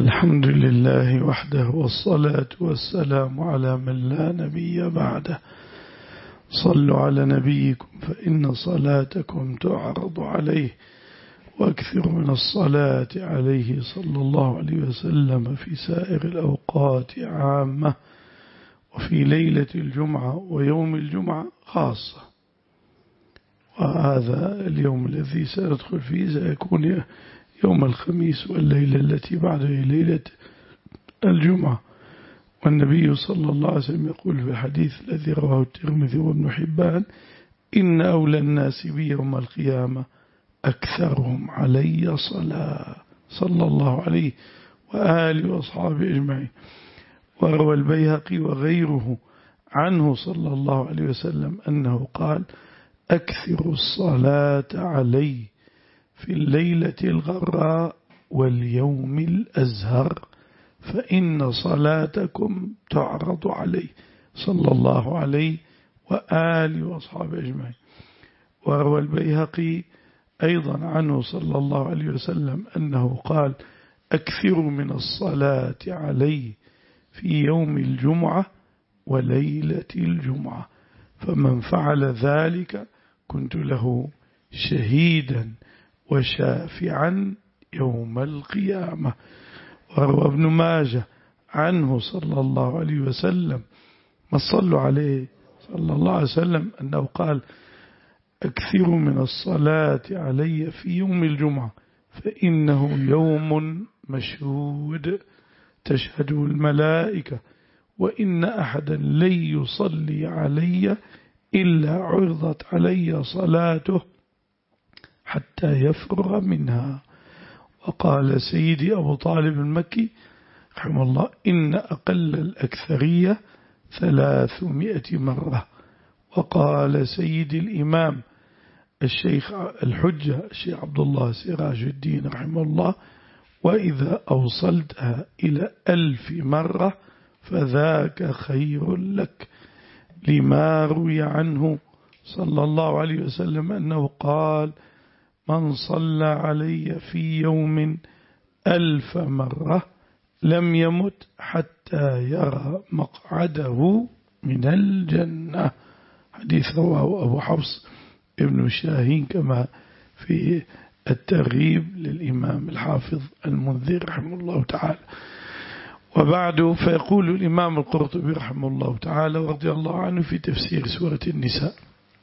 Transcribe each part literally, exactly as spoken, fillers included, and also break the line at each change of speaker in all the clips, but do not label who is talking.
الحمد لله وحده والصلاة والسلام على من لا نبي بعده. صلوا على نبيكم فإن صلاتكم تعرض عليه، واكثر من الصلاة عليه صلى الله عليه وسلم في سائر الأوقات عامة، وفي ليلة الجمعة ويوم الجمعة خاصة. وهذا اليوم الذي سندخل فيه سيكون يوم الخميس، والليلة التي بعده ليلة الجمعة. والنبي صلى الله عليه وسلم يقول في الحديث الذي رواه الترمذي وابن حبان: إن أولى الناس بي يوم القيامة أكثرهم علي صلاة، صلى الله عليه وآله وأصحابه أجمعين. وروى البيهقي وغيره عنه صلى الله عليه وسلم أنه قال: أكثر الصلاة علي في الليلة الغراء واليوم الأزهر، فإن صلاتكم تعرض عليه، صلى الله عليه وآله وأصحابه أجمعين. وروى البيهقي أيضا عنه صلى الله عليه وسلم أنه قال: أكثر من الصلاة علي في يوم الجمعة وليلة الجمعة، فمن فعل ذلك كنت له شهيدا وشافعا يوم القيامة. وروى ابن ماجه عنه صلى الله عليه وسلم، ما صلوا عليه صلى الله عليه وسلم، أنه قال: أكثر من الصلاة علي في يوم الجمعة فإنه يوم مشهود تشهده الملائكة، وإن أحدا لن يصلي علي إلا عرضت علي صلاته حتى يفرغ منها. وقال سيدي أبو طالب المكي رحمه الله: إن أقل الأكثرية ثلاثمائة مرة. وقال سيدي الإمام الشيخ الحجة الشيخ عبد الله سراج الدين رحمه الله: وإذا أوصلتها إلى ألف مرة فذاك خير لك، لما روي عنه صلى الله عليه وسلم أنه قال: من صلى علي في يوم ألف مرة لم يمت حتى يرى مقعده من الجنة. حديث رواه أبو حفص ابن شاهين كما في الترغيب للإمام الحافظ المنذر رحمه الله تعالى. وبعد فيقول الإمام القرطبي رحمه الله تعالى ورضي الله عنه في تفسير سورة النساء: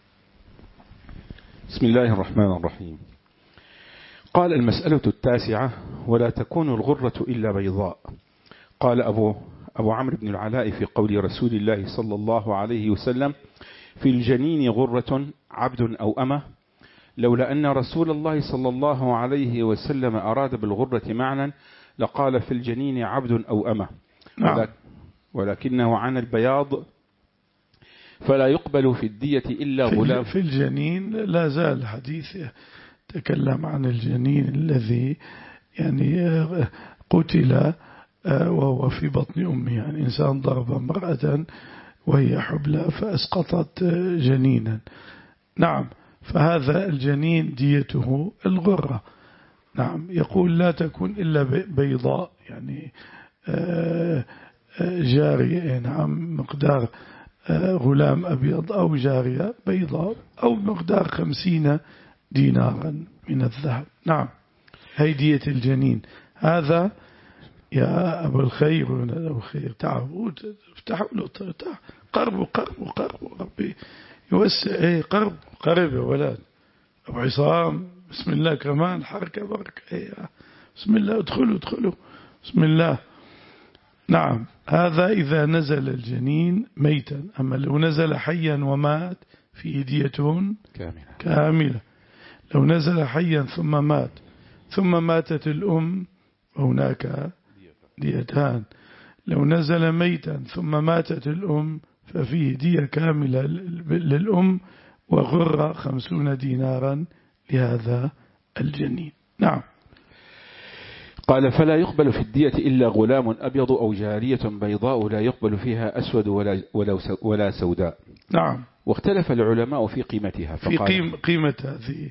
بسم الله الرحمن الرحيم. قال: المسألة التاسعة: ولا تكون الغرة إلا بيضاء. قال أبو, أبو عمرو بن العلاء في قول رسول الله صلى الله عليه وسلم: في الجنين غرة عبد أو أمة، لولا أن رسول الله صلى الله عليه وسلم أراد بالغرة معنى لقال في الجنين عبد أو أمة، ولكنه عن البياض فلا يقبل في الدية إلا غلام.
في الجنين لا زال حديث تكلم عن الجنين الذي يعني قتل وهو في بطن أمه، يعني إنسان ضرب امرأة وهي حبلى فأسقطت جنينا. نعم، فهذا الجنين ديته الغرة. نعم، يقول لا تكون إلا بيضاء، يعني جارية، نعم، مقدار غلام أبيض أو جارية بيضاء، أو مقدار خمسين دينارا من الذهب. نعم، هي دية الجنين. هذا يا أبو الخير ولا أبو الخير، تعالوا افتحوا له، قربوا قربوا قربوا، ربي يوسع. ايه قرب قرب يا ولاد. أبو عصام بسم الله، كمان حركة بركة. ايه بسم الله، ادخلوا ادخلوا بسم الله. نعم، هذا إذا نزل الجنين ميتا. أما لو نزل حيا ومات فيه دية كاملة. كاملة. لو نزل حيا ثم مات ثم ماتت الأم هناك ديتان. لو نزل ميتا ثم ماتت الأم ففيه دية كاملة للأم، وغرة خمسون دينارا لهذا الجنين. نعم.
قال: فلا يقبل في الدية إلا غلام أبيض أو جارية بيضاء لا يقبل فيها أسود ولا, ولا, ولا سوداء.
نعم.
واختلف العلماء في قيمتها،
في قيم قيمة هذه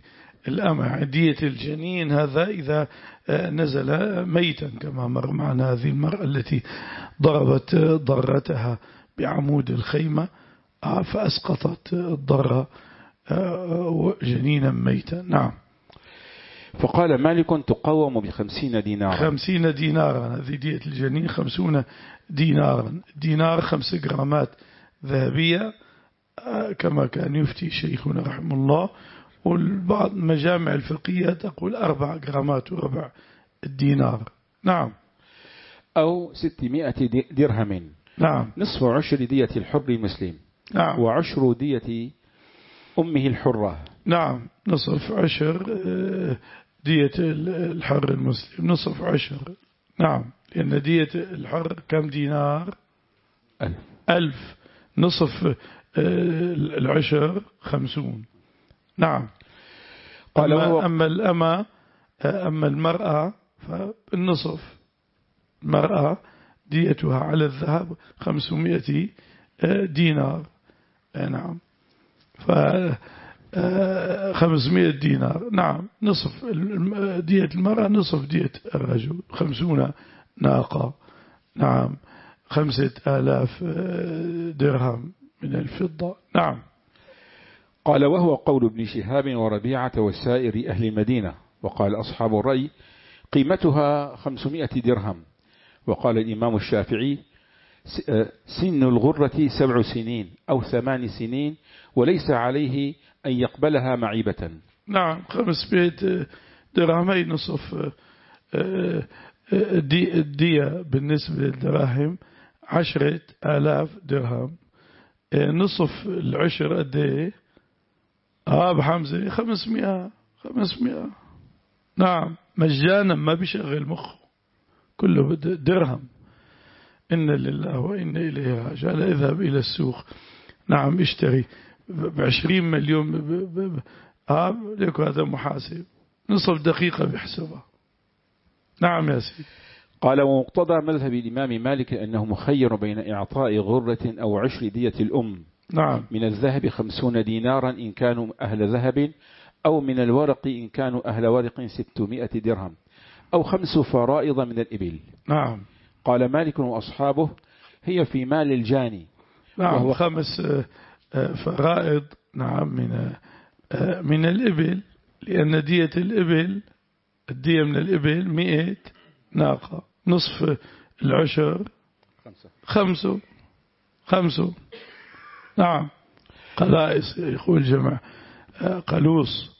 الأمة. دية الجنين هذا إذا نزل ميتا كما مر معنا هذه المرأة التي ضربت ضرتها بعمود الخيمة فأسقطت الضرة جنينا ميتا. نعم.
فقال مالك تقوم بخمسين دينارا.
خمسين دينارا هذه دية الجنين، خمسون دينارا. دينار خمس جرامات ذهبية كما كان يفتي شيخنا رحمه الله، والبعض مجامع الفقهية تقول أربع جرامات وربع الدينار. نعم.
أو ستمائة درهم.
نعم.
نصف عشر دية الحر المسلم.
نعم.
وعشر دية أمه الحرة.
نعم. نصف عشر دية الحر المسلم، نصف عشر. نعم. لأن دية الحر كم دينار؟
ألف.
ألف. نصف العشر خمسون. نعم. قال أما, أما الأمة أما المرأة فالنصف. المرأة ديتها على الذهب خمسمائة دينار. نعم. ف خمسمائة دينار. نعم. نصف دية المرأة نصف دية الرجل، خمسون ناقة. نعم. خمسة آلاف درهم من الفضة. نعم.
قال وهو قول ابن شهاب وربيعة وسائر أهل المدينة. وقال أصحاب الرأي قيمتها خمسمائة درهم. وقال الإمام الشافعي سن الغرة سبع سنين أو ثمان سنين وليس عليه أن يقبلها معيبة.
نعم. خمسمائة درهمي نصف الدية بالنسبة للدراهم عشرة آلاف درهم. نصف العشر قد اه بحمزة خمسمائة خمسمائة. نعم. مجانا ما بيشغل مخه، كله درهم. إن لله وإن إليه راجعون. اذهب إلى السوق. نعم. اشتري بعشرين مليون ب... ب... ب... آه ليكو هذا محاسب نصف دقيقة بحسبها. نعم يا سيدي.
قال ومقتضى مذهب الإمام مالك أنه مخير بين إعطاء غرة أو عشر دية الأم.
نعم.
من الذهب خمسون دينارا إن كانوا أهل ذهب، أو من الورق إن كانوا أهل ورق ستمائة درهم، أو خمس فرائض من الإبل.
نعم.
قال مالك وأصحابه هي في مال الجاني.
نعم.
وهو
خمس فرائض. نعم. من من الإبل، لأن دية الإبل الدية من الإبل مئة ناقة. نصف العشر خمسة خمسة خمسة. نعم. قلائص يقول جمع قلوص.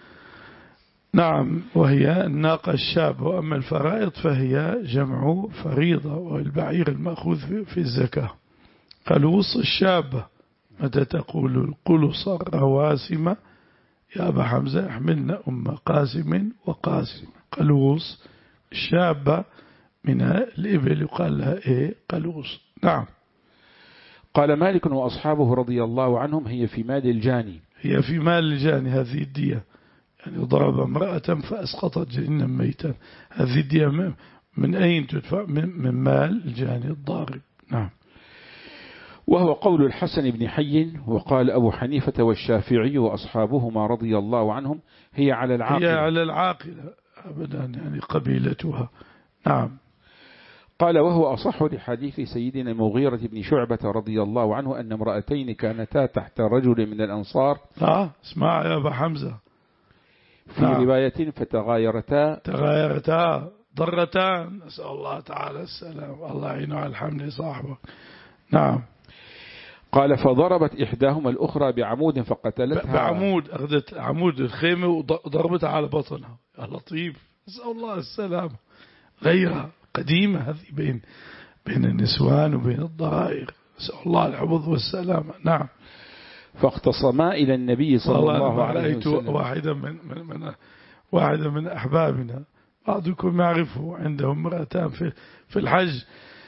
نعم. وهي الناقة الشابة. وأما الفرائض فهي جمع فريضة، والبعير المأخوذ في الزكاة. قلوص الشابة. متى تقول القلص الرواسم يا أبا حمزة احملنا أم قاسم وقاسم. قلوص الشابة من الإبل يقال لها إيه قلوص. نعم.
قال مالك وأصحابه رضي الله عنهم هي في مال الجاني.
هي في مال الجاني هذه الدية. يعني ضرب امرأة فأسقطت جنينا ميتا. هذه الدية من أين تدفع؟ من مال الجاني الضارب. نعم.
وهو قول الحسن بن حي. وقال أبو حنيفة والشافعي وأصحابهما رضي الله عنهم هي على العاقلة.
هي على العاقلة أبدا، يعني قبيلتها. نعم.
قال وهو أصح لحديث سيدنا المغيرة بن شعبة رضي الله عنه أن امرأتين كانتا تحت رجل من الأنصار.
آه اسمع يا أبا حمزة.
في نعم. رواية فتغايرتا
تغايرتا ضرتان. نسأل الله تعالى السلام. الله يعينه على الحمل صاحبه. نعم.
قال فضربت إحداهما الأخرى بعمود فقتلتها.
بعمود أخذت عمود الخيمة وضربتها على بطنها. يا لطيف. نسأل الله السلام. غيرها قديمة هذه بين بين النسوان وبين الضرائر. نسأل الله الحفظ والسلامة. نعم.
فاختصما إلى النبي صلى الله, الله عليه وسلم.
واحدا من, من, من واحدا من أحبابنا بعضكم يعرفه عنده امرأتان في في الحج.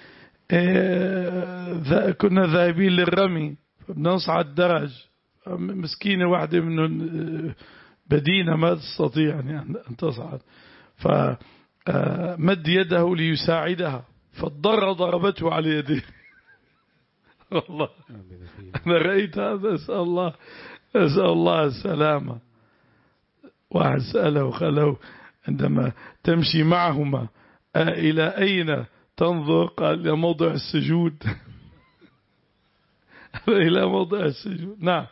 إيه كنا ذاهبين للرمي فبنصعد درج. مسكينة واحدة منهم بدينة ما تستطيع أن تصعد، فمد يده ليساعدها فالضرة ضربته على يده. والله أنا رأيت هذا. أسأل الله أسأل الله السلامة. واحد سأله خاله عندما تمشي معهما إلى أين تنظر؟ قال إلى موضع السجود. إلى موضع السجود. نعم.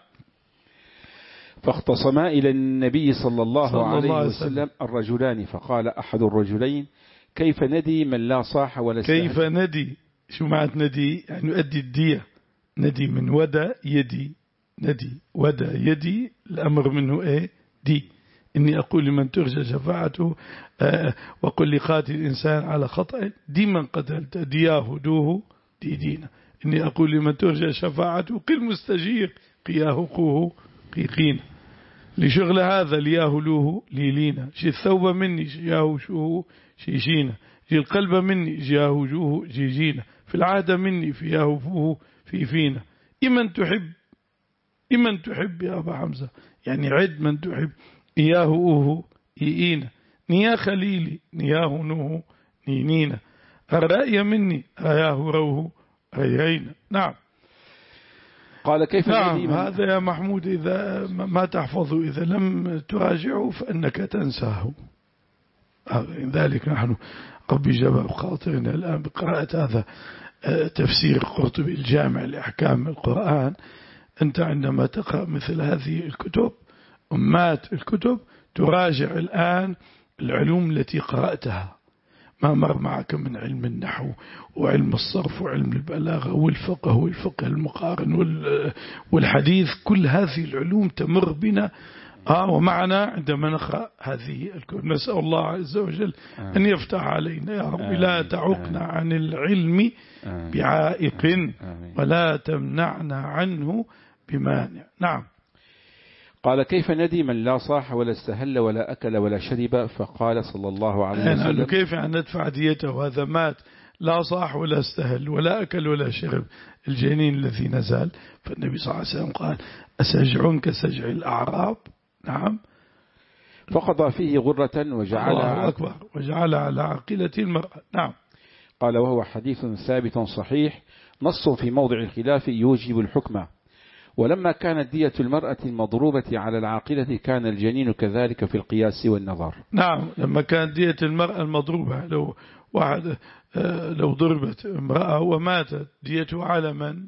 فاختصما إلى النبي صلى الله
صلى
عليه
الله
وسلم الرجلان، فقال أحد الرجلين: كيف ندي من لا صاح ولا استهل؟
كيف ندي؟ شو معنى ندي؟ يعني يؤدي الدية. ندي من ودى يدي، ندي ودى يدي، الأمر منه إيه؟ دي. إني أقول لمن ترجى شفاعته آه وقل لقاتل الإنسان على خطأ دي من قتلت دياه دوه دي دينا. إني أقول لمن ترجى شفاعته قل مستجير قياه قوه قيقين. لشغل هذا لياه لوه ليلينا. شي الثوب مني جياه شوه شيشينا. جي القلب مني جياه جوه جيجينا. في العهد مني فياه فوه في فينا. إمن تحب إمن تحب يا أبا حمزة، يعني عد من تحب. إياه أوه إيئينا. نيا خليلي نياه نوه نينينا. الرأي مني رياه روه ريينا. نعم.
قال كيف
نعم. هذا يا محمود إذا ما تحفظه إذا لم تراجعه فإنك تنساه. ذلك نحن ربي جبر خاطرنا الآن بقراءة هذا تفسير قرطبي الجامع لأحكام القرآن. أنت عندما تقرأ مثل هذه الكتب أمات الكتب تراجع الآن العلوم التي قرأتها، ما مر معك من علم النحو وعلم الصرف وعلم البلاغة والفقه والفقه المقارن والحديث. كل هذه العلوم تمر بنا آه ومعنا عندما نقرأ هذه الكتب. نسأل الله عز وجل أن يفتح علينا يا رب. لا تعقنا عن العلم بعائق ولا تمنعنا عنه بمانع. نعم.
قال كيف ندي من لا صاح ولا استهل ولا أكل ولا شرب؟ فقال صلى الله عليه وسلم:
كيف يعني ندفع ديته؟ هذا مات لا صاح ولا استهل ولا أكل ولا شرب، الجنين الذي نزل. فالنبي صلى الله عليه وسلم قال: أسجع كسجع الأعراب. نعم.
فقضى فيه غرة وجعل
الله أكبر وجعل على عاقلة المرأة. نعم.
قال وهو حديث ثابت صحيح نص في موضع الخلاف يوجب الحكم. ولما كانت دية المرأة المضروبة على العاقلة كان الجنين كذلك في القياس والنظر.
نعم. لما كانت دية المرأة المضروبة، لو واحد لو ضربت امرأة وماتت ديته على من؟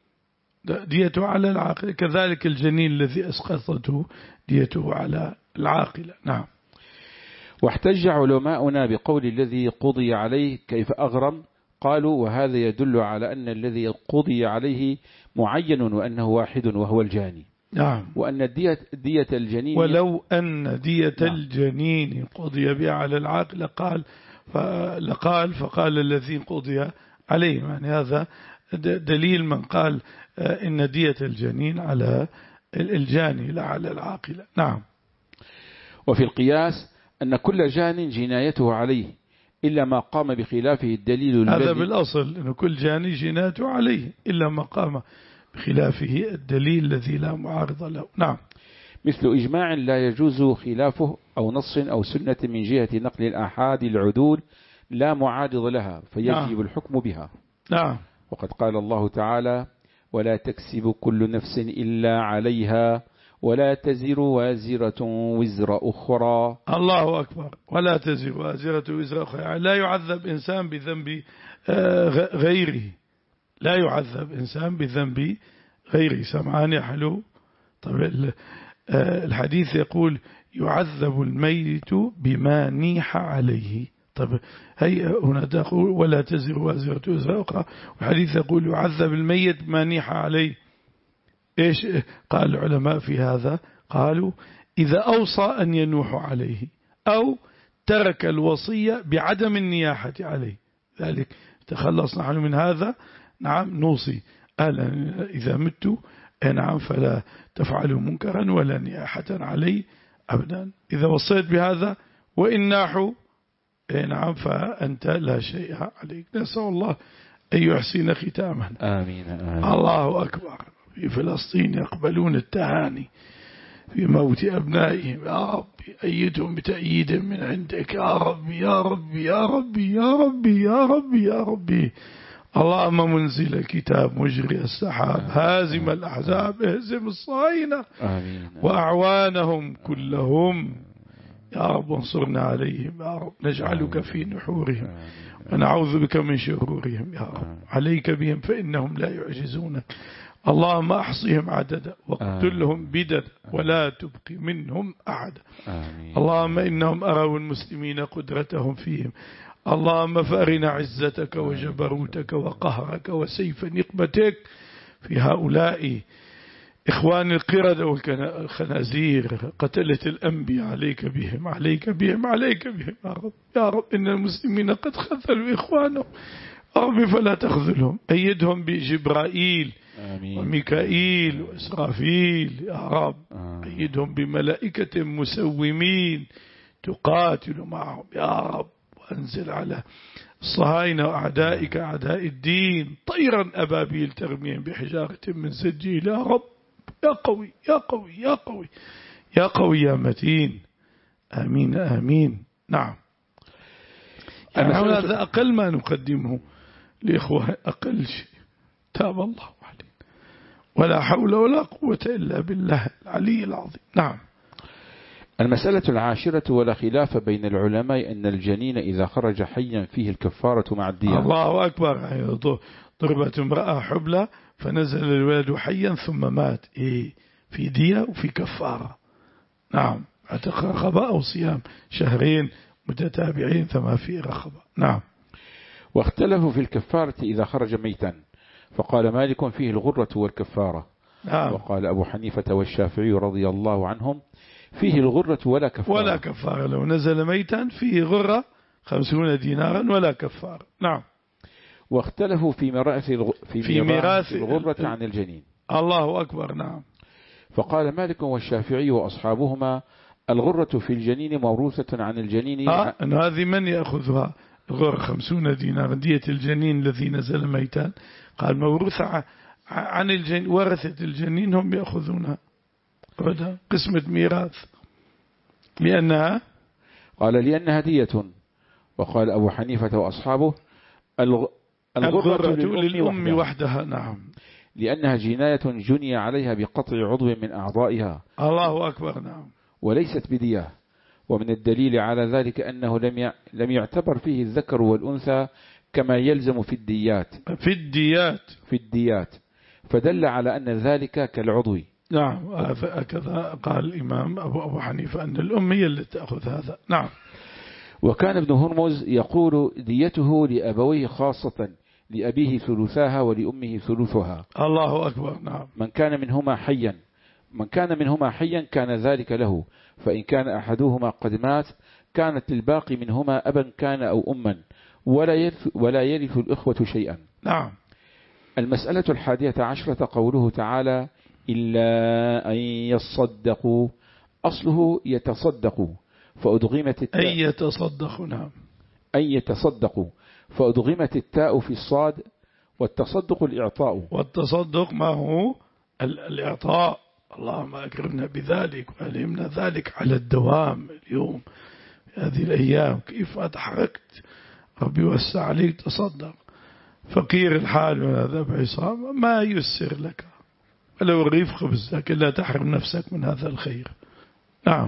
ديته على العاقلة. كذلك الجنين الذي أسقطته ديته على العاقلة. نعم.
واحتج علماؤنا بقول الذي قضي عليه كيف أغرم؟ قالوا وهذا يدل على أن الذي قضي عليه معين وأنه واحد وهو الجاني.
نعم.
وأن الدية دية الجنين
ولو أن دية نعم. الجنين قضي بها على العاقل قال فقال فقال الذي قضي عليه. يعني هذا دليل من قال إن دية الجنين على الجاني لا على العاقلة. نعم.
وفي القياس أن كل جان جنايته عليه إلا ما قام بخلافه الدليل.
هذا بالأصل أن كل جاني جنايته عليه إلا ما قام بخلافه الدليل الذي لا معارض له. نعم.
مثل إجماع لا يجوز خلافه أو نص أو سنة من جهة نقل الآحاد العدول لا معارض لها فيجب نعم. الحكم بها.
نعم.
وقد قال الله تعالى ولا تكسب كل نفس إلا عليها ولا تزر وازرة وزر أخرى.
الله أكبر. ولا تزر وازرة وزر أخرى، يعني لا يعذب إنسان بذنب غيره. لا يعذب إنسان بذنب غيره. سمعان يا حلو. طب الحديث يقول يعذب الميت بما نيح عليه. طب هي هنا تقول ولا تزر وازرة وزر أخرى، والحديث يقول يعذب الميت بما نيح عليه. إيش قال العلماء في هذا؟ قالوا إذا أوصى أن ينوح عليه أو ترك الوصية بعدم النياحة عليه، ذلك تخلص نحن من هذا. نعم. نوصي أهلا إذا مت نعم فلا تفعلوا منكرا ولا نياحة عليه أبدا. إذا وصيت بهذا وإن ناحوا نعم فأنت لا شيء عليك. نسأل الله أن يحسن ختاما.
آمين, آمين.
الله أكبر. في فلسطين يقبلون التهاني في موت أبنائهم. يا ربي أيدهم بتأييد من عندك يا ربي يا ربي يا ربي يا ربي يا ربي يا ربي. اللهم منزل الكتاب مجري السحاب هازم الأحزاب اهزم الصهاينة وأعوانهم كلهم يا رب وانصرنا عليهم يا رب، نجعلك في نحورهم ونعوذ بك من شرورهم يا رب. عليك بهم فإنهم لا يعجزونك. اللهم أحصهم عددا واقتلهم بددا ولا تبقي منهم أحدا. اللهم إنهم أروا المسلمين قدرتهم فيهم، اللهم فأرنا عزتك وجبروتك وقهرك وسيف نقمتك في هؤلاء إخوان القردة والخنازير قتلة الأنبياء. عليك بهم عليك بهم عليك بهم يا رب يا رب. إن المسلمين قد خذلوا إخوانهم يا رب فلا تخذلهم. أيدهم بجبرائيل وميكائيل وإسرافيل يا رب. أيدهم بملائكة مسومين تقاتل معهم يا رب. وأنزل على الصهاينة وأعدائك أعداء الدين طيرا أبابيل ترميهم بحجارة من سجيل يا رب. يا قوي يا قوي يا قوي يا قوي يا متين. آمين آمين. نعم. يعني هذا أقل ما نقدمه لإخوة، أقل شيء. تاب الله علينا ولا حول ولا قوة إلا بالله العلي العظيم. نعم.
المسألة العاشرة: ولا خلاف بين العلماء أن الجنين إذا خرج حيا فيه الكفارة مع الدية.
الله أكبر. ضربت امرأة حبلى فنزل الولد حيا ثم مات، إيه في دية وفي كفارة. نعم. اعتق رقبة أو صيام شهرين متتابعين ثم في رقبة. نعم.
واختلفوا في الكفارة إذا خرج ميتا، فقال مالك فيه الغرة والكفارة.
نعم.
وقال أبو حنيفة والشافعي رضي الله عنهم فيه الغرة ولا كفارة.
ولا كفارة. لو نزل ميتا فيه غرة خمسون دينارا ولا كفارة. نعم.
واختلفوا في ميراث الغ... في,
في ميراث
الغرة عن الجنين.
الله أكبر. نعم.
فقال مالك والشافعي وأصحابهما الغرة في الجنين موروثة عن الجنين.
آه أن هذه من يأخذها الغرة خمسون دينارا دية الجنين الذي نزل ميتان. قال موروثة عن الجنين، ورثة الجنين هم يأخذونها قسمة ميراث. لأنها
قال لأنها دية. وقال أبو حنيفة وأصحابه الغ...
الغرة للأم وحدها. وحدها. نعم.
لأنها جناية جني عليها بقطع عضو من أعضائها.
الله أكبر. نعم.
وليست بدية. ومن الدليل على ذلك أنه لم لم يعتبر فيه الذكر والأنثى كما يلزم في الديات
في الديات
في الديات فدل على أن ذلك كالعضو.
نعم. هكذا قال الإمام أبو أبو حنيفة أن الأم هي اللي تأخذ هذا. نعم.
وكان ابن هرمز يقول ديته لأبويه خاصة، لأبيه ثلثاها ولأمه ثلثها.
الله أكبر. نعم.
من كان منهما حيا من كان منهما حيا كان ذلك له، فإن كان أحدهما قد مات كانت للباقي منهما أبا كان أو أما، ولا يرث, ولا يرث الإخوة شيئا.
نعم.
المسألة الحادية عشرة قوله تعالى إلا أن يصدقوا. أصله يتصدقوا فأدغمت التاء.
أن يتصدقوا. نعم.
أن يتصدقوا فأدغمت التاء في الصاد. والتصدق الإعطاء.
والتصدق ما هو الإعطاء. اللهم أكرمنا بذلك وألهمنا ذلك على الدوام اليوم في هذه الأيام. كيف أتحركت ربي وسع عليك تصدق. فقير الحال من هذا بعصام ما يسر لك ولو رغيف خبز، لكن لا تحرم نفسك من هذا الخير. نعم.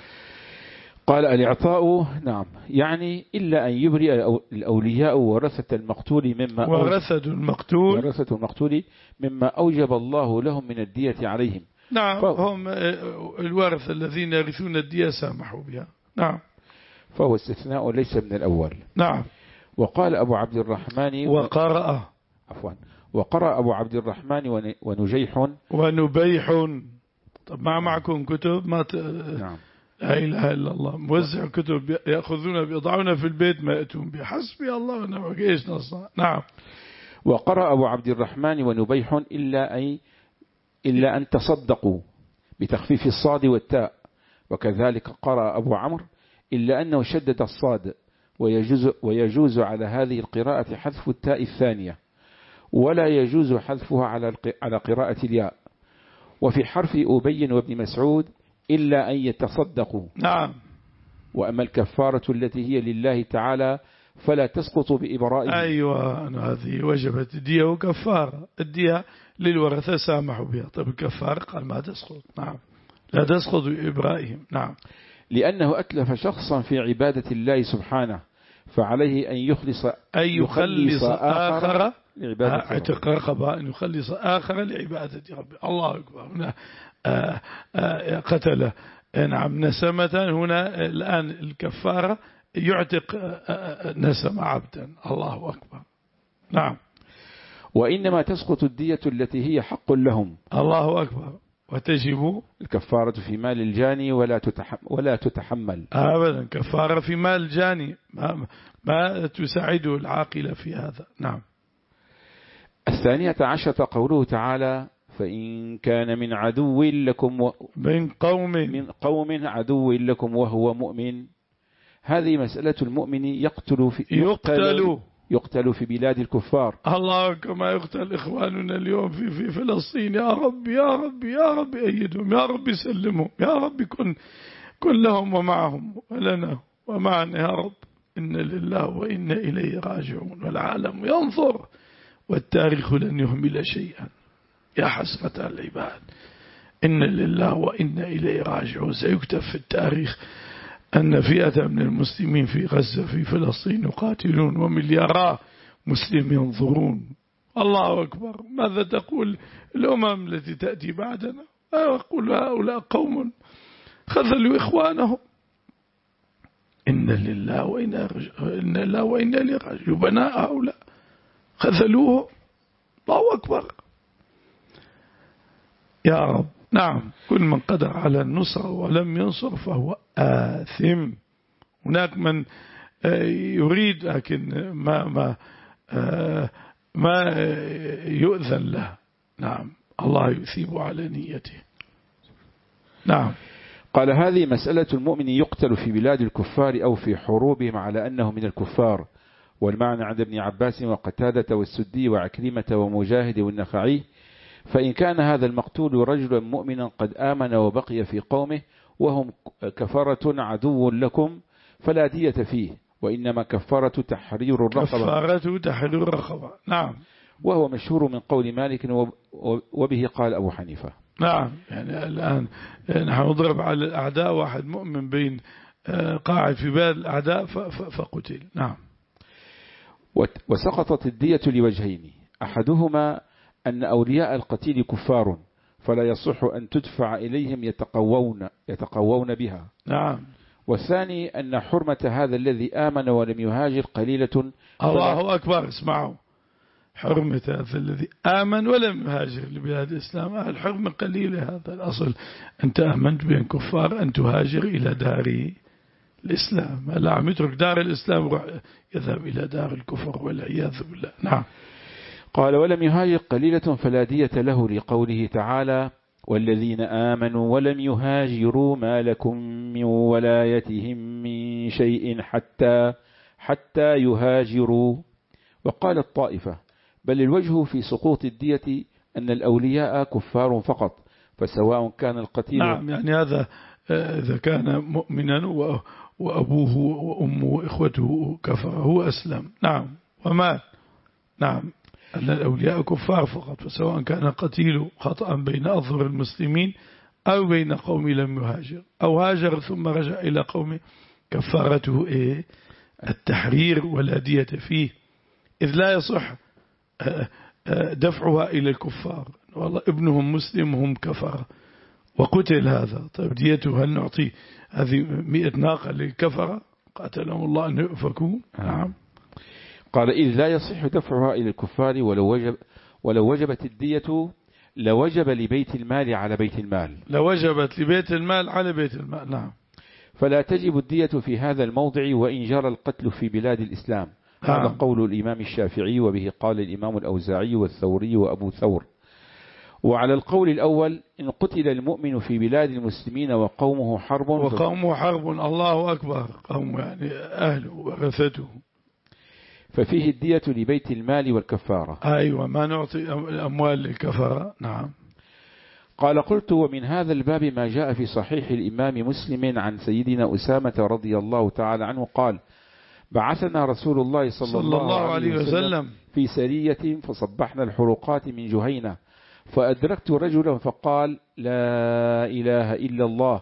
قال الإعطاء نعم يعني إلا أن يبرئ الأولياء ورثة المقتول مما
ورثة المقتول
ورثة المقتول مما أوجب الله لهم من الدية عليهم.
نعم. ف... هم الورثة الذين يرثون الدية سامحوا بها. نعم.
فهو استثناء ليس من الأول.
نعم.
وقال أبو عبد الرحمن
وقرأ
عفوا وقرأ أبو عبد الرحمن ونجيح
ونبيح. طب ما معكم كتب ما ت...
نعم.
لا إله إلا الله. موزع كتب يأخذون بيضعون في البيت ما يأتون بحسبي الله ونعم الوكيل. إيش نصنع. نعم.
وقرأ أبو عبد الرحمن ونبيح إلا أي إلا أن تصدقوا بتخفيف الصاد والتاء. وكذلك قرأ أبو عمرو إلا أنه شدد الصاد، ويجوز, ويجوز على هذه القراءة حذف التاء الثانية، ولا يجوز حذفها على على قراءة الياء. وفي حرف أبي وابن مسعود إلا أن يتصدقوا.
نعم.
وأما الكفارة التي هي لله تعالى فلا تسقط بإبرائهم.
أيوة هذه وجبت الدية وكفارة. الدية للورثة سامحوا بها. طيب الكفارة قال ما تسقط. نعم لا تسقط بإبرائهم. نعم.
لأنه أتلف شخصا في عبادة الله سبحانه، فعليه أن يخلص
أن يخلص آخر
لعبادة
اعتق رقبة، أن يخلص آخر لعبادة ربه. الله أكبر. هنا آآ آآ قتل نعم نسمة، هنا الآن الكفارة يعتق نسمة عبدا. الله أكبر. نعم.
وإنما تسقط الدية التي هي حق لهم.
الله أكبر. وتجب
الكفارة في مال الجاني ولا تتحمل, ولا تتحمل
أبدا. كفارة في مال الجاني ما, ما تساعده العاقلة في هذا. نعم.
الثانية عشرة قوله تعالى: فإن كان من عدو لكم و...
من قوم
من قوم عدو لكم وهو مؤمن. هذه مسألة المؤمن يقتل في
يقتل
يقتل في بلاد الكفار.
الله كما يقتل إخواننا اليوم في في فلسطين. يا رب يا رب يا رب أيدهم، يا رب سلمهم، يا رب كن كن لهم ومعهم ولنا ومعنا يا رب. إن لله وإنا إليه راجعون، والعالم ينظر والتاريخ لن يهمل شيئا. يا حسرة العباد. إن لله وإنا إليه راجعون. سيكتب في التاريخ أن فئة من المسلمين في غزة في فلسطين يقاتلون ومليارا مسلم ينظرون. الله أكبر. ماذا تقول الأمم التي تأتي بعدنا؟ أقول هؤلاء قوم خذلوا إخوانهم. إن لله وإنا إن لله وإنا إليه راجعون. بناء هؤلاء خذلوه. الله أكبر. يا رب. نعم. كل من قدر على النصر ولم ينصر فهو آثم. هناك من يريد لكن ما ما ما يؤذن له. نعم. الله يثيب على نيته. نعم.
قال: هذه مسألة المؤمن يقتل في بلاد الكفار أو في حروبهم على أنه من الكفار. والمعنى عند ابن عباس وقتادة والسدي وعكرمة ومجاهد والنخعي: فإن كان هذا المقتول رجلا مؤمنا قد آمن وبقي في قومه وهم كفرة عدو لكم فلا دية فيه، وإنما كفارة تحرير الرقبة.
كفارة تحرير الرقبة. نعم.
وهو مشهور من قول مالك وبه قال أبو حنيفة.
نعم. يعني الآن نحن نضرب على الأعداء واحد مؤمن بين قاعد في بلاد الأعداء فقتل. نعم.
وسقطت الدية لوجهين: أحدهما أن أولياء القتيل كفار فلا يصح أن تدفع إليهم يتقوون, يتقوون بها.
نعم.
والثاني أن حرمة هذا الذي آمن ولم يهاجر قليلة.
الله أكبر. اسمعوا. حرمة هذا الذي آمن ولم يهاجر لبلاد الإسلام الحرمة قليلة. هذا الأصل. أنت آمنت بين كفار أن تهاجر إلى دار الإسلام. لا عم يترك دار الإسلام يذهب إلى دار الكفر والعياذ بالله. نعم.
قال: ولم يهاجر قليلة فلا دية له، لقوله تعالى: والذين آمنوا ولم يهاجروا ما لكم من ولايتهم من شيء حتى حتى يهاجروا. وقال الطائفة: بل الوجه في سقوط الدية أن الأولياء كفار فقط، فسواء كان القتيل.
نعم. يعني هذا إذا كان مؤمنا وأبوه وأمه وإخوته كفر هو أسلم. نعم. ومات. نعم. أن الأولياء كفار فقط، فسواء كان قتيل خطأ بين أظهر المسلمين أو بين قوم لم يهاجر أو هاجر ثم رجع إلى قوم كفارته إيه؟ التحرير ولا دية فيه، إذ لا يصح دفعها إلى الكفار. والله ابنهم مسلم هم كفر وقتل هذا، طيب ديته هل نعطيه هذه مئة ناقة للكفرة قاتلهم الله أن يؤفكوا؟ نعم.
قال: إذ لا يصح دفعها إلى الكفار ولو وجب ولو وجبت الدية لوجب لبيت المال على بيت المال.
لوجبت لبيت المال على بيت المال. نعم.
فلا تجب الدية في هذا الموضع وإن جرى القتل في بلاد الإسلام.
نعم.
هذا قول الإمام الشافعي، وبه قال الإمام الأوزاعي والثوري وأبو ثور. وعلى القول الأول: إن قتل المؤمن في بلاد المسلمين وقومه حرب
وقومه حرب. الله أكبر. قوم يعني أهله ورثته،
ففيه الدية لبيت المال والكفارة.
أيوة. ما نعطي الأموال للكفارة. نعم.
قال: قلت: ومن هذا الباب ما جاء في صحيح الإمام مسلم عن سيدنا أسامة رضي الله تعالى عنه قال: بعثنا رسول الله صلى, صلى الله, الله عليه وسلم, وسلم في سرية فصبحنا الحروقات من جهينة، فأدركت رجلا فقال: لا إله إلا الله،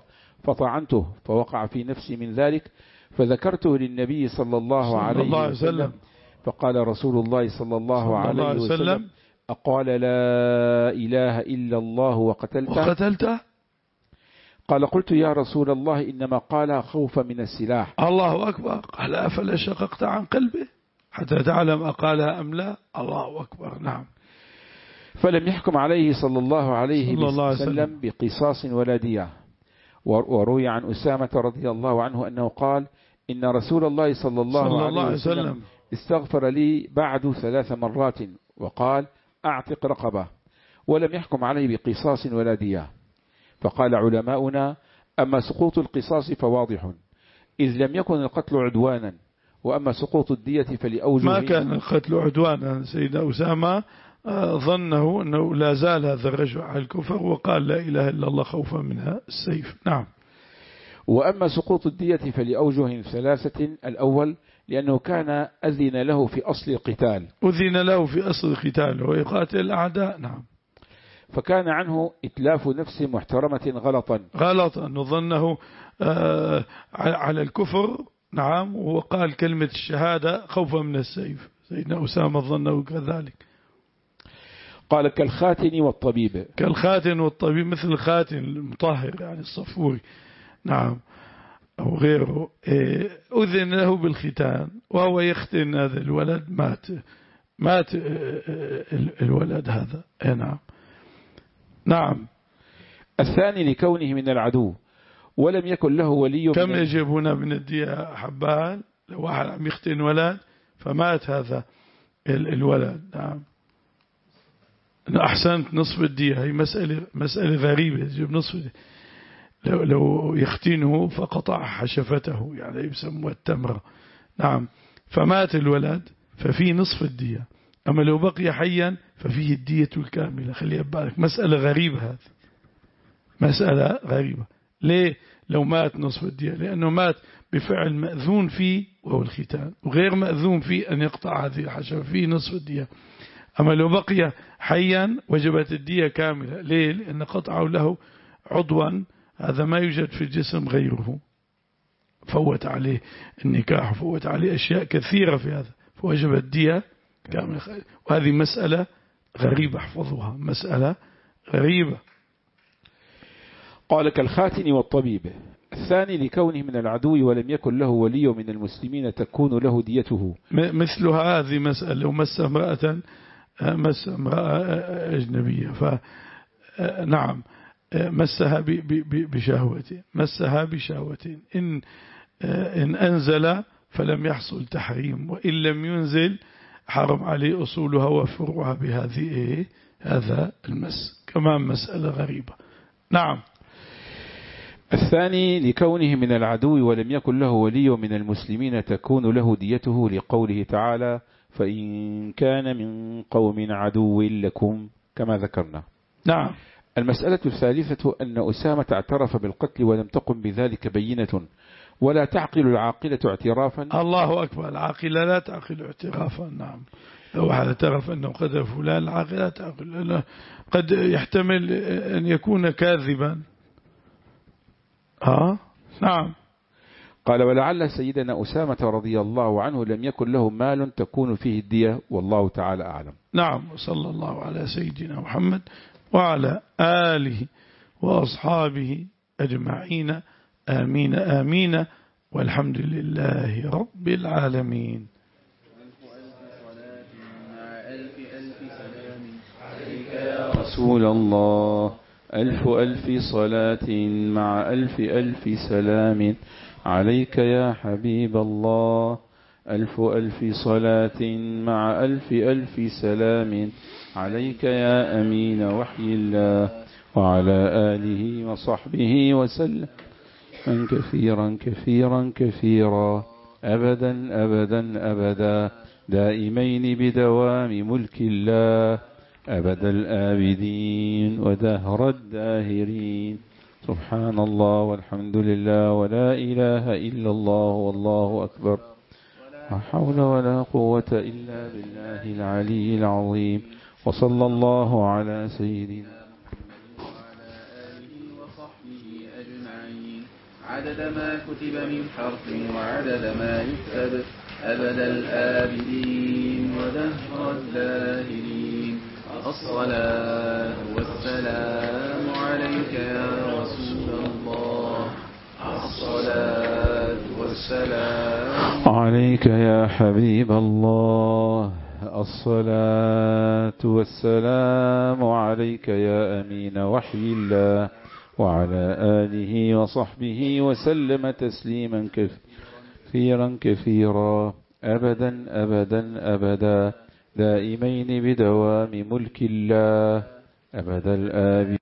فطعنته فوقع في نفسي من ذلك، فذكرته للنبي صلى الله عليه وسلم، فقال رسول الله صلى الله عليه وسلم: أقال لا إله إلا الله وقتلته؟
وقتلته؟
قال: قلت يا رسول الله إنما قال خوفا من السلاح.
الله أكبر. قال: أفلا شققت عن قلبه حتى تعلم أقالها أم لا؟ الله أكبر. نعم.
فلم يحكم عليه صلى الله عليه
صلى الله
وسلم بقصاص ولا دية. وروي عن أسامة رضي الله عنه أنه قال: إن رسول الله صلى الله, صلى الله عليه وسلم, وسلم استغفر لي بعد ثلاث مرات وقال: أعتق رقبة، ولم يحكم عليه بقصاص ولا دية. فقال علماؤنا: أما سقوط القصاص فواضح، إذ لم يكن القتل عدوانا، وأما سقوط الدية فلأوجه.
ما كان القتل عدوانا. سيدنا أسامة ظنه أنه لا زال هذا الرجل على الكفر وقال لا إله إلا الله خوفا منها السيف. نعم.
وأما سقوط الدية فلأوجه ثلاثة: الأول لأنه كان أذن له في أصل القتال،
أذن له في أصل القتال ويقاتل الأعداء. نعم.
فكان عنه إتلاف نفس محترمة غلطا
غلطا نظنه آه على الكفر. نعم. وقال كلمة الشهادة خوفا من السيف. سيدنا أسامة ظنه كذلك.
قال: كالخاتن والطبيب.
كالخاتن والطبيب، مثل الخاتن المطهر يعني الصفوري. نعم. أو غيره. أذن له بالختان وهو يختن هذا الولد، مات مات الولد هذا. نعم. نعم.
الثاني لكونه من العدو ولم يكن له ولي.
كم يجب هنا من الدية حبان؟ لو واحد عم يختن ولد فمات هذا الولد. نعم. أحسنت. نصف الدية. هي مسألة مسألة غريبة. يجب نصف الدية. لو لو يختنه فقطع حشفته، يعني يسموها التمرة. نعم. فمات الولد ففي نصف الدية. أما لو بقي حيا ففيه الدية الكاملة. خلي بالك، مسألة غريبة هذه، مسألة غريبة. ليه لو مات نصف الدية؟ لأنه مات بفعل مأذون فيه وهو الختان، وغير مأذون فيه أن يقطع هذه الحشفة، فيه نصف الدية. أما لو بقي حيا وجبت الدية كاملة. ليه؟ لأن قطعه له عضوا هذا ما يوجد في الجسم غيره، فوت عليه النكاح، فوت عليه أشياء كثيرة في هذا، فوجب الدية كاملة. وهذه مسألة غريبة، احفظوها، مسألة غريبة.
قال: كالخاتن والطبيب. الثاني لكونه من العدو ولم يكن له ولي من المسلمين تكون له ديته.
مثل هذه مسألة لو مس امرأة مس امرأة أجنبية، فنعم مسها بشهوة، مسها بشهوة، إن إن أنزل فلم يحصل تحريم، وإن لم ينزل حرم عليه أصولها وفروعها بهذه هذا المس. كمان مسألة غريبة. نعم.
الثاني لكونه من العدو ولم يكن له ولي من المسلمين تكون له ديته، لقوله تعالى: فإن كان من قوم عدو لكم، كما ذكرنا.
نعم.
المسألة الثالثة أن أسامة اعترف بالقتل ولم تقم بذلك بينة، ولا تعقل العاقلة اعترافا.
الله أكبر. العاقلة لا تعقل اعترافا. نعم. لو واحد اعترف أنه قتل فلان، العاقلة لا تعقل، قد يحتمل أن يكون كاذبا. آه نعم.
قال: ولعل سيدنا أسامة رضي الله عنه لم يكن له مال تكون فيه الدية، والله تعالى أعلم.
نعم. صلى الله على سيدنا محمد وعلى آله وأصحابه أجمعين. آمين آمين. والحمد لله رب العالمين.
رسول الله، ألف ألف صلاة مع ألف ألف سلام عليك يا حبيب الله. ألف ألف صلاة مع ألف ألف سلام عليك يا أمين وحي الله، وعلى آله وصحبه وسلم من كثيرا كثيرا كثيرا أبدا أبدا أبدا، دائمين بدوام ملك الله، أبد الآبدين ودهر الداهرين. سبحان الله والحمد لله ولا إله إلا الله والله أكبر، لا حول ولا قوة إلا بالله العلي العظيم. وصلى الله على سيدنا محمد وعلى آله وصحبه أجمعين.
عدد ما كتب من حرف وعدد ما يكتب أبد الآبدين ودهر الداهرين. الصلاة والسلام عليك يا رسول الله. الصلاة والسلام
عليك يا حبيب الله. الصلاة والسلام عليك يا أمين وحي الله وعلى آله وصحبه وسلم تسليما كثيرا كثيرا أبدا أبدا أبدا دائمين بدوام ملك الله أبد الآبدين.